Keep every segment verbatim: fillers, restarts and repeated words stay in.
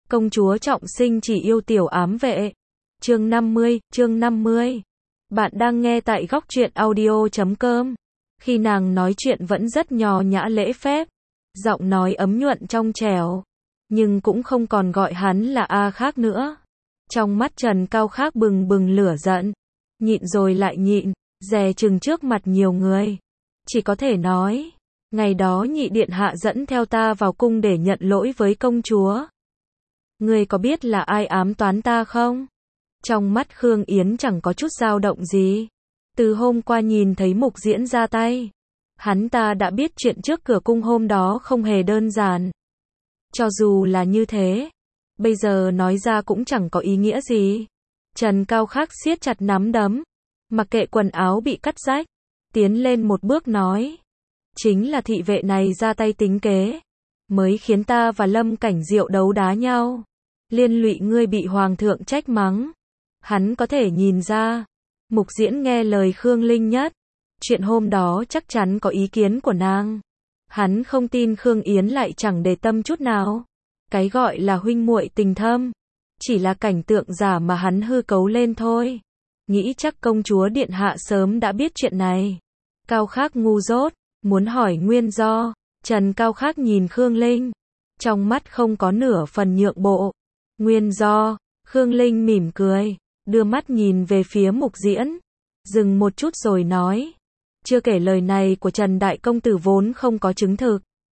Công chúa trọng sinh chỉ yêu tiểu ám vệ. Chương năm mươi, chương năm mươi. Bạn đang nghe tại góc truyện audio chấm com. Khi nàng nói chuyện vẫn rất nho nhã lễ phép, giọng nói ấm nhuận trong trẻo, nhưng cũng không còn gọi hắn là A Khác nữa. Trong mắt Trần Cao Khác bừng bừng lửa giận, nhịn rồi lại nhịn, dè chừng trước mặt nhiều người. Chỉ có thể nói, ngày đó nhị điện hạ dẫn theo ta vào cung để nhận lỗi với công chúa. Ngươi có biết là ai ám toán ta không? Trong mắt Khương Yến chẳng có chút dao động gì. Từ hôm qua nhìn thấy Mục Diễn ra tay, hắn ta đã biết chuyện trước cửa cung hôm đó không hề đơn giản. Cho dù là như thế, bây giờ nói ra cũng chẳng có ý nghĩa gì. Trần Cao Khác siết chặt nắm đấm, mặc kệ quần áo bị cắt rách, tiến lên một bước nói. Chính là thị vệ này ra tay tính kế, mới khiến ta và Lâm Cảnh Diệu đấu đá nhau, liên lụy ngươi bị hoàng thượng trách mắng. Hắn có thể nhìn ra, Mục Diễn nghe lời Khương Linh Nhất, chuyện hôm đó chắc chắn có ý kiến của nàng. Hắn không tin Khương Yến lại chẳng để tâm chút nào. Cái gọi là huynh muội tình thâm, chỉ là cảnh tượng giả mà hắn hư cấu lên thôi. Nghĩ chắc công chúa điện hạ sớm đã biết chuyện này. Cao Khác ngu dốt, muốn hỏi nguyên do. Trần Cao Khác nhìn Khương Linh, trong mắt không có nửa phần nhượng bộ. Nguyên do? Khương Linh mỉm cười, đưa mắt nhìn về phía Mục Diễn, dừng một chút rồi nói. Chưa kể lời này của Trần Đại Công Tử vốn không có chứng thực,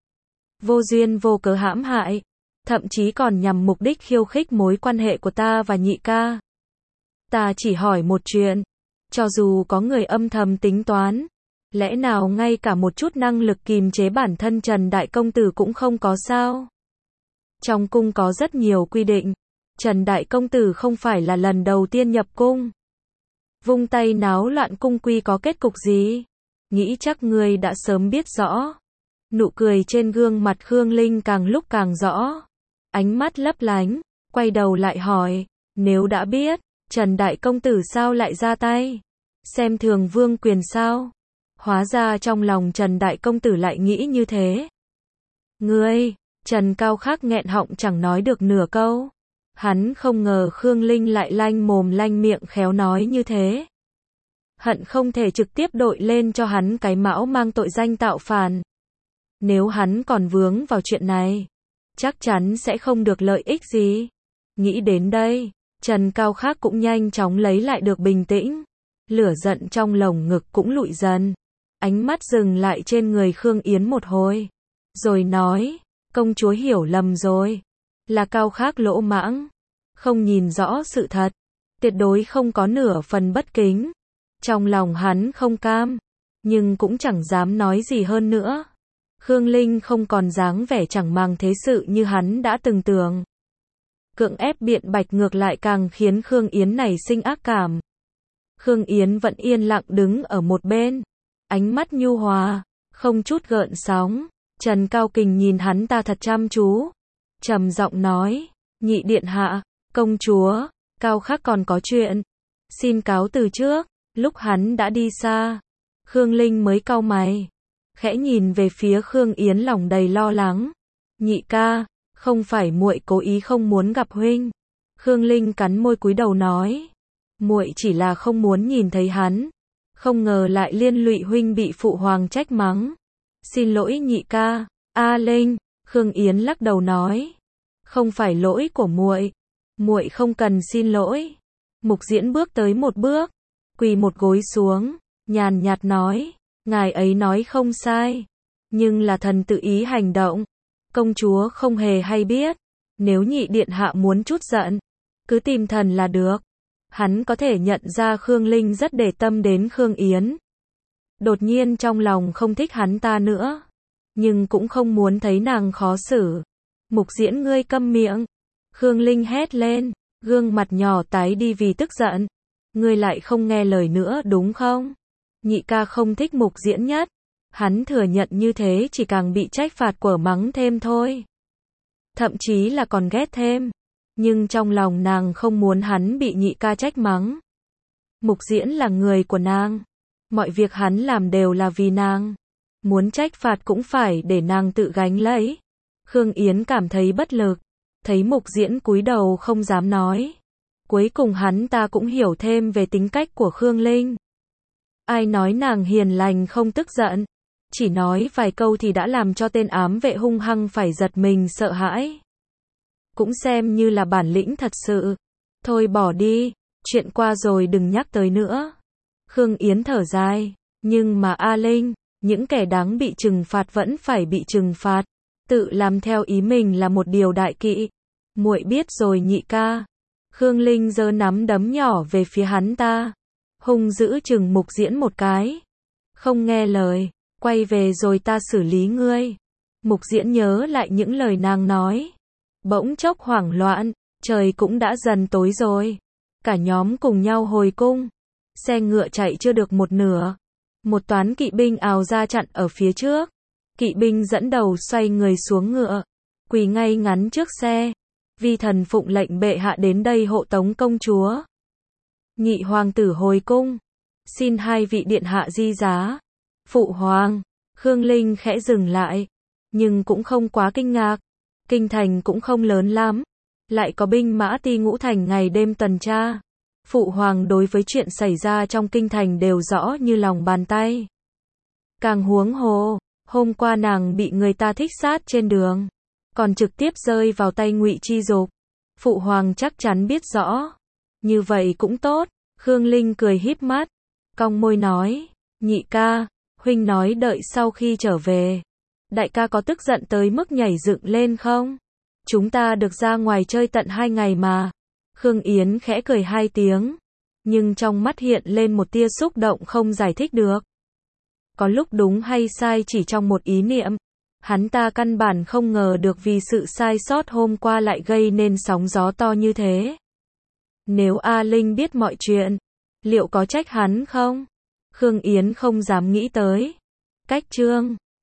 vô duyên vô cớ hãm hại, thậm chí còn nhằm mục đích khiêu khích mối quan hệ của ta và nhị ca. Ta chỉ hỏi một chuyện, cho dù có người âm thầm tính toán, lẽ nào ngay cả một chút năng lực kìm chế bản thân Trần Đại Công Tử cũng không có sao? Trong cung có rất nhiều quy định, Trần Đại Công Tử không phải là lần đầu tiên nhập cung. Vung tay náo loạn cung quy có kết cục gì? Nghĩ chắc ngươi đã sớm biết rõ. Nụ cười trên gương mặt Khương Linh càng lúc càng rõ. Ánh mắt lấp lánh, quay đầu lại hỏi, nếu đã biết, Trần Đại Công Tử sao lại ra tay? Xem thường vương quyền sao? Hóa ra trong lòng Trần Đại Công Tử lại nghĩ như thế. Ngươi, Trần Cao Khác nghẹn họng chẳng nói được nửa câu. Hắn không ngờ Khương Linh lại lanh mồm lanh miệng khéo nói như thế. Hận không thể trực tiếp đội lên cho hắn cái mão mang tội danh tạo phản. Nếu hắn còn vướng vào chuyện này, chắc chắn sẽ không được lợi ích gì. Nghĩ đến đây, Trần Cao Khác cũng nhanh chóng lấy lại được bình tĩnh. Lửa giận trong lồng ngực cũng lụi dần. Ánh mắt dừng lại trên người Khương Yến một hồi, rồi nói, công chúa hiểu lầm rồi. Là Cao Khác lỗ mãng, không nhìn rõ sự thật, tuyệt đối không có nửa phần bất kính. Trong lòng hắn không cam, nhưng cũng chẳng dám nói gì hơn nữa. Khương Linh không còn dáng vẻ chẳng màng thế sự như hắn đã từng tưởng. Cưỡng ép biện bạch ngược lại càng khiến Khương Yến nảy sinh ác cảm. Khương Yến vẫn yên lặng đứng ở một bên, ánh mắt nhu hòa, không chút gợn sóng. Trần Cao Kình nhìn hắn ta thật chăm chú, trầm giọng nói, nhị điện hạ, công chúa, Cao Khác còn có chuyện, xin cáo từ trước. Lúc hắn đã đi xa, Khương Linh mới cau mày, khẽ nhìn về phía Khương Yến lòng đầy lo lắng. Nhị ca, không phải muội cố ý không muốn gặp huynh. Khương Linh cắn môi cúi đầu nói, muội chỉ là không muốn nhìn thấy hắn, không ngờ lại liên lụy huynh bị phụ hoàng trách mắng. Xin lỗi nhị ca. A Linh, Khương Yến lắc đầu nói, không phải lỗi của muội, muội không cần xin lỗi. Mục Diễn bước tới một bước, quỳ một gối xuống, nhàn nhạt nói, ngài ấy nói không sai, nhưng là thần tự ý hành động, công chúa không hề hay biết. Nếu nhị điện hạ muốn chút giận, cứ tìm thần là được. Hắn có thể nhận ra Khương Linh rất để tâm đến Khương Yến. Đột nhiên trong lòng không thích hắn ta nữa, nhưng cũng không muốn thấy nàng khó xử. Mục Diễn ngươi câm miệng. Khương Linh hét lên, gương mặt nhỏ tái đi vì tức giận. Ngươi lại không nghe lời nữa đúng không? Nhị ca không thích Mục Diễn nhất. Hắn thừa nhận như thế chỉ càng bị trách phạt quở mắng thêm thôi. Thậm chí là còn ghét thêm. Nhưng trong lòng nàng không muốn hắn bị nhị ca trách mắng. Mục Diễn là người của nàng. Mọi việc hắn làm đều là vì nàng. Muốn trách phạt cũng phải để nàng tự gánh lấy. Khương Yến cảm thấy bất lực. Thấy Mục Diễn cúi đầu không dám nói. Cuối cùng hắn ta cũng hiểu thêm về tính cách của Khương Linh. Ai nói nàng hiền lành không tức giận. Chỉ nói vài câu thì đã làm cho tên ám vệ hung hăng phải giật mình sợ hãi. Cũng xem như là bản lĩnh thật sự. Thôi bỏ đi, chuyện qua rồi đừng nhắc tới nữa. Khương Yến thở dài, nhưng mà A Linh, những kẻ đáng bị trừng phạt vẫn phải bị trừng phạt. Tự làm theo ý mình là một điều đại kỵ. Muội biết rồi nhị ca. Khương Linh giơ nắm đấm nhỏ về phía hắn ta. Hung dữ chừng Mục Diễn một cái. Không nghe lời, quay về rồi ta xử lý ngươi. Mục Diễn nhớ lại những lời nàng nói. Bỗng chốc hoảng loạn, trời cũng đã dần tối rồi. Cả nhóm cùng nhau hồi cung. Xe ngựa chạy chưa được một nửa. Một toán kỵ binh ào ra chặn ở phía trước. Kỵ binh dẫn đầu xoay người xuống ngựa. Quỳ ngay ngắn trước xe. Vi thần phụng lệnh bệ hạ đến đây hộ tống công chúa. Nhị hoàng tử hồi cung. Xin hai vị điện hạ di giá. Phụ hoàng. Khương Linh khẽ dừng lại. Nhưng cũng không quá kinh ngạc. Kinh thành cũng không lớn lắm. Lại có binh mã ti ngũ thành ngày đêm tuần tra. Phụ hoàng đối với chuyện xảy ra trong kinh thành đều rõ như lòng bàn tay. Càng huống hồ, hôm qua nàng bị người ta thích sát trên đường. Còn trực tiếp rơi vào tay Ngụy Chi Dục. Phụ hoàng chắc chắn biết rõ. Như vậy cũng tốt. Khương Linh cười híp mắt. Cong môi nói. Nhị ca, huynh nói đợi sau khi trở về. Đại ca có tức giận tới mức nhảy dựng lên không? Chúng ta được ra ngoài chơi tận hai ngày mà. Khương Yến khẽ cười hai tiếng. Nhưng trong mắt hiện lên một tia xúc động không giải thích được. Có lúc đúng hay sai chỉ trong một ý niệm. Hắn ta căn bản không ngờ được vì sự sai sót hôm qua lại gây nên sóng gió to như thế. Nếu A Linh biết mọi chuyện, liệu có trách hắn không? Khương Yến không dám nghĩ tới. Cách chương